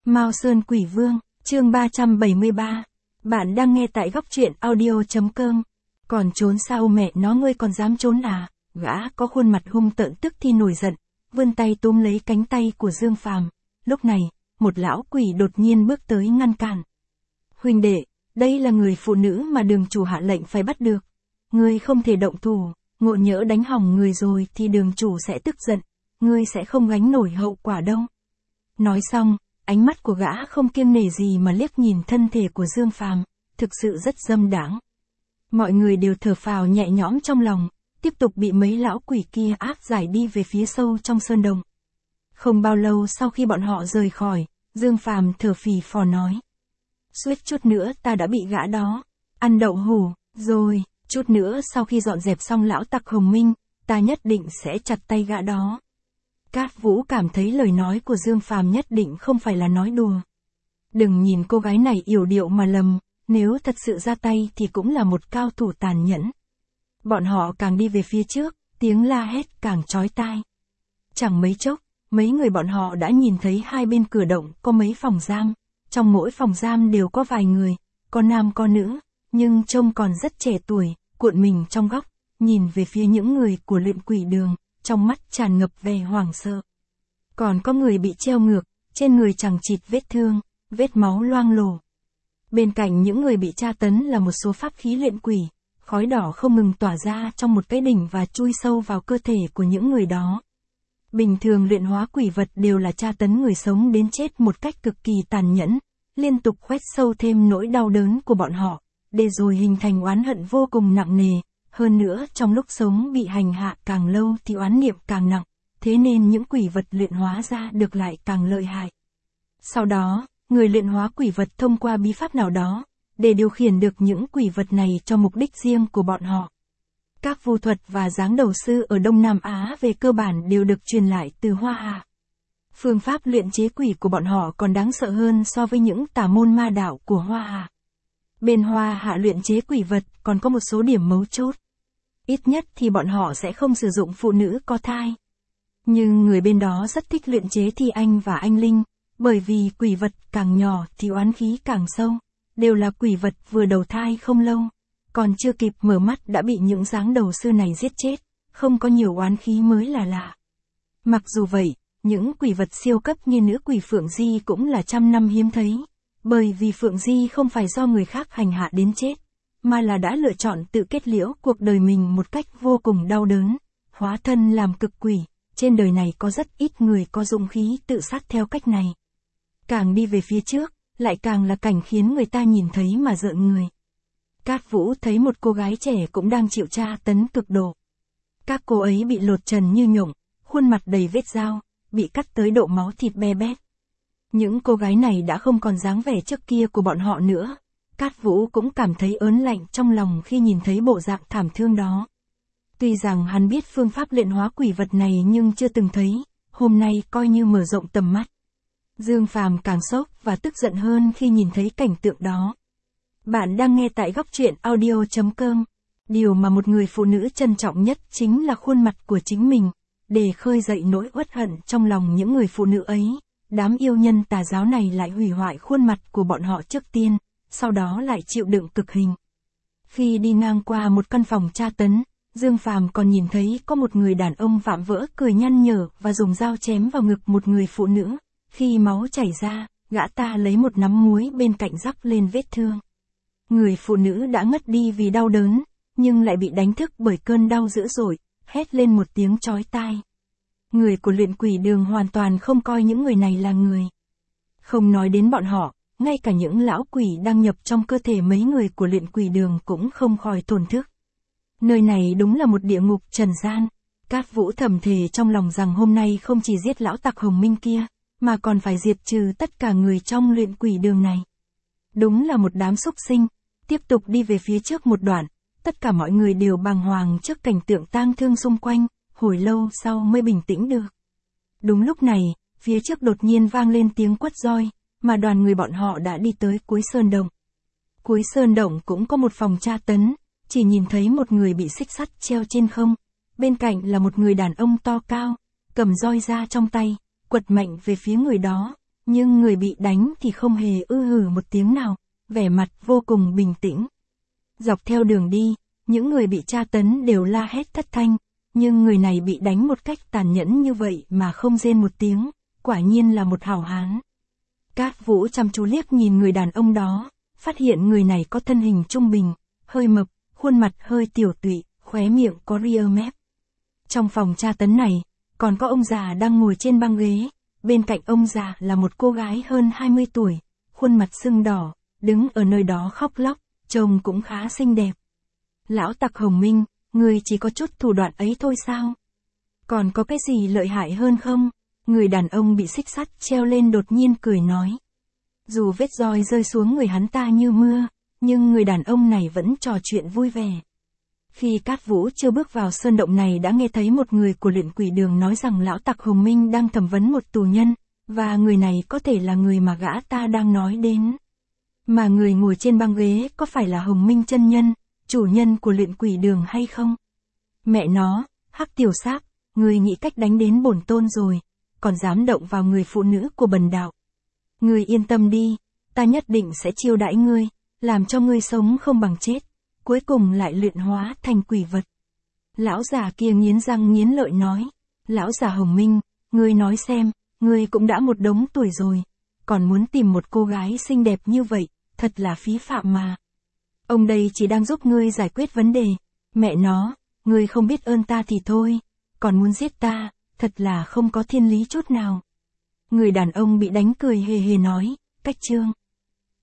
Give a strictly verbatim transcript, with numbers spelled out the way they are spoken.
Mao Sơn Quỷ Vương, chương ba trăm bảy mươi ba. Bạn đang nghe tại góc truyện audio.com. Còn trốn sao mẹ nó, ngươi còn dám trốn à? Gã có khuôn mặt hung tợn tức thì nổi giận, vươn tay túm lấy cánh tay của Dương Phàm. Lúc này, một lão quỷ đột nhiên bước tới ngăn cản. Huynh đệ, đây là người phụ nữ mà đường chủ hạ lệnh phải bắt được. Ngươi không thể động thủ, ngộ nhỡ đánh hỏng người rồi thì đường chủ sẽ tức giận, ngươi sẽ không gánh nổi hậu quả đâu. Nói xong, ánh mắt của gã không kiêng nể gì mà liếc nhìn thân thể của Dương Phàm, thực sự rất dâm đãng. Mọi người đều thở phào nhẹ nhõm trong lòng, tiếp tục bị mấy lão quỷ kia áp giải đi về phía sâu trong sơn đồng. Không bao lâu sau khi bọn họ rời khỏi, Dương Phàm thở phì phò nói: suýt chút nữa ta đã bị gã đó ăn đậu hủ rồi, chút nữa sau khi dọn dẹp xong lão tặc Hồng Minh, ta nhất định sẽ chặt tay gã đó. Cát Vũ cảm thấy lời nói của Dương Phàm nhất định không phải là nói đùa. Đừng nhìn cô gái này yểu điệu mà lầm, nếu thật sự ra tay thì cũng là một cao thủ tàn nhẫn. Bọn họ càng đi về phía trước, tiếng la hét càng chói tai. Chẳng mấy chốc, mấy người bọn họ đã nhìn thấy hai bên cửa động có mấy phòng giam, trong mỗi phòng giam đều có vài người, có nam có nữ, nhưng trông còn rất trẻ tuổi, cuộn mình trong góc, nhìn về phía những người của luyện quỷ đường, trong mắt tràn ngập vẻ hoảng sợ. Còn có người bị treo ngược, trên người chằng chịt vết thương, vết máu loang lổ. Bên cạnh những người bị tra tấn là một số pháp khí luyện quỷ, khói đỏ không ngừng tỏa ra trong một cái đỉnh và chui sâu vào cơ thể của những người đó. Bình thường luyện hóa quỷ vật đều là tra tấn người sống đến chết một cách cực kỳ tàn nhẫn, liên tục khoét sâu thêm nỗi đau đớn của bọn họ, để rồi hình thành oán hận vô cùng nặng nề. Hơn nữa trong lúc sống bị hành hạ càng lâu thì oán niệm càng nặng, thế nên những quỷ vật luyện hóa ra được lại càng lợi hại. Sau đó, người luyện hóa quỷ vật thông qua bí pháp nào đó, để điều khiển được những quỷ vật này cho mục đích riêng của bọn họ. Các vu thuật và giáng đầu sư ở Đông Nam Á về cơ bản đều được truyền lại từ Hoa Hạ. Phương pháp luyện chế quỷ của bọn họ còn đáng sợ hơn so với những tà môn ma đạo của Hoa Hạ. Bên Hoa Hạ luyện chế quỷ vật còn có một số điểm mấu chốt. Ít nhất thì bọn họ sẽ không sử dụng phụ nữ có thai. Nhưng người bên đó rất thích luyện chế thi anh và anh linh, bởi vì quỷ vật càng nhỏ thì oán khí càng sâu, đều là quỷ vật vừa đầu thai không lâu, còn chưa kịp mở mắt đã bị những giáng đầu sư này giết chết, không có nhiều oán khí mới là lạ. Mặc dù vậy, những quỷ vật siêu cấp như nữ quỷ Phượng Di cũng là trăm năm hiếm thấy. Bởi vì Phượng Di không phải do người khác hành hạ đến chết, mà là đã lựa chọn tự kết liễu cuộc đời mình một cách vô cùng đau đớn, hóa thân làm cực quỷ. Trên đời này có rất ít người có dũng khí tự sát theo cách này. Càng đi về phía trước, lại càng là cảnh khiến người ta nhìn thấy mà rợn người. Cát Vũ thấy một cô gái trẻ cũng đang chịu tra tấn cực độ. Các cô ấy bị lột trần như nhộng, khuôn mặt đầy vết dao, bị cắt tới độ máu thịt be bét. Những cô gái này đã không còn dáng vẻ trước kia của bọn họ nữa. Cát Vũ cũng cảm thấy ớn lạnh trong lòng khi nhìn thấy bộ dạng thảm thương đó. Tuy rằng hắn biết phương pháp luyện hóa quỷ vật này nhưng chưa từng thấy, hôm nay coi như mở rộng tầm mắt. Dương Phàm càng sốc và tức giận hơn khi nhìn thấy cảnh tượng đó. Bạn đang nghe tại góc truyện audio.com. Điều mà một người phụ nữ trân trọng nhất chính là khuôn mặt của chính mình, để khơi dậy nỗi uất hận trong lòng những người phụ nữ ấy. Đám yêu nhân tà giáo này lại hủy hoại khuôn mặt của bọn họ trước tiên, sau đó lại chịu đựng cực hình. Khi đi ngang qua một căn phòng tra tấn, Dương Phàm còn nhìn thấy có một người đàn ông vạm vỡ cười nhăn nhở và dùng dao chém vào ngực một người phụ nữ. Khi máu chảy ra, gã ta lấy một nắm muối bên cạnh rắc lên vết thương. Người phụ nữ đã ngất đi vì đau đớn, nhưng lại bị đánh thức bởi cơn đau dữ dội, hét lên một tiếng chói tai. Người của luyện quỷ đường hoàn toàn không coi những người này là người. Không nói đến bọn họ, ngay cả những lão quỷ đang nhập trong cơ thể mấy người của luyện quỷ đường cũng không khỏi thổn thức. Nơi này đúng là một địa ngục trần gian. Cát Vũ thầm thề trong lòng rằng hôm nay không chỉ giết lão tặc Hồng Minh kia, mà còn phải diệt trừ tất cả người trong luyện quỷ đường này. Đúng là một đám súc sinh. Tiếp tục đi về phía trước một đoạn, tất cả mọi người đều bàng hoàng trước cảnh tượng tang thương xung quanh, hồi lâu sau mới bình tĩnh được. Đúng lúc này, phía trước đột nhiên vang lên tiếng quất roi, mà đoàn người bọn họ đã đi tới cuối sơn động. Cuối sơn động cũng có một phòng tra tấn, chỉ nhìn thấy một người bị xích sắt treo trên không, bên cạnh là một người đàn ông to cao, cầm roi ra trong tay, quật mạnh về phía người đó, nhưng người bị đánh thì không hề ư hử một tiếng nào, vẻ mặt vô cùng bình tĩnh. Dọc theo đường đi, những người bị tra tấn đều la hét thất thanh, nhưng người này bị đánh một cách tàn nhẫn như vậy mà không rên một tiếng, quả nhiên là một hảo hán. Cát Vũ chăm chú liếc nhìn người đàn ông đó, phát hiện người này có thân hình trung bình, hơi mập, khuôn mặt hơi tiểu tụy, khóe miệng có ria mép. Trong phòng tra tấn này, còn có ông già đang ngồi trên băng ghế, bên cạnh ông già là một cô gái hơn hai mươi tuổi, khuôn mặt sưng đỏ, đứng ở nơi đó khóc lóc, trông cũng khá xinh đẹp. Lão tặc Hồng Minh, người chỉ có chút thủ đoạn ấy thôi sao? Còn có cái gì lợi hại hơn không? Người đàn ông bị xích sắt treo lên đột nhiên cười nói. Dù vết roi rơi xuống người hắn ta như mưa, nhưng người đàn ông này vẫn trò chuyện vui vẻ. Khi Cát Vũ chưa bước vào sơn động này đã nghe thấy một người của luyện quỷ đường nói rằng lão tặc Hồng Minh đang thẩm vấn một tù nhân, và người này có thể là người mà gã ta đang nói đến. Mà người ngồi trên băng ghế có phải là Hồng Minh chân nhân, chủ nhân của luyện quỷ đường hay không? Mẹ nó, Hắc tiểu sáp, người nghĩ cách đánh đến bổn tôn rồi, còn dám động vào người phụ nữ của bần đạo. Ngươi yên tâm đi, ta nhất định sẽ chiêu đãi ngươi, làm cho ngươi sống không bằng chết, cuối cùng lại luyện hóa thành quỷ vật. Lão già kia nghiến răng nghiến lợi nói, lão già Hồng Minh, ngươi nói xem, ngươi cũng đã một đống tuổi rồi, còn muốn tìm một cô gái xinh đẹp như vậy, thật là phí phạm mà. Ông đây chỉ đang giúp ngươi giải quyết vấn đề, mẹ nó, ngươi không biết ơn ta thì thôi, còn muốn giết ta, thật là không có thiên lý chút nào. Người đàn ông bị đánh cười hề hề nói, cách chương.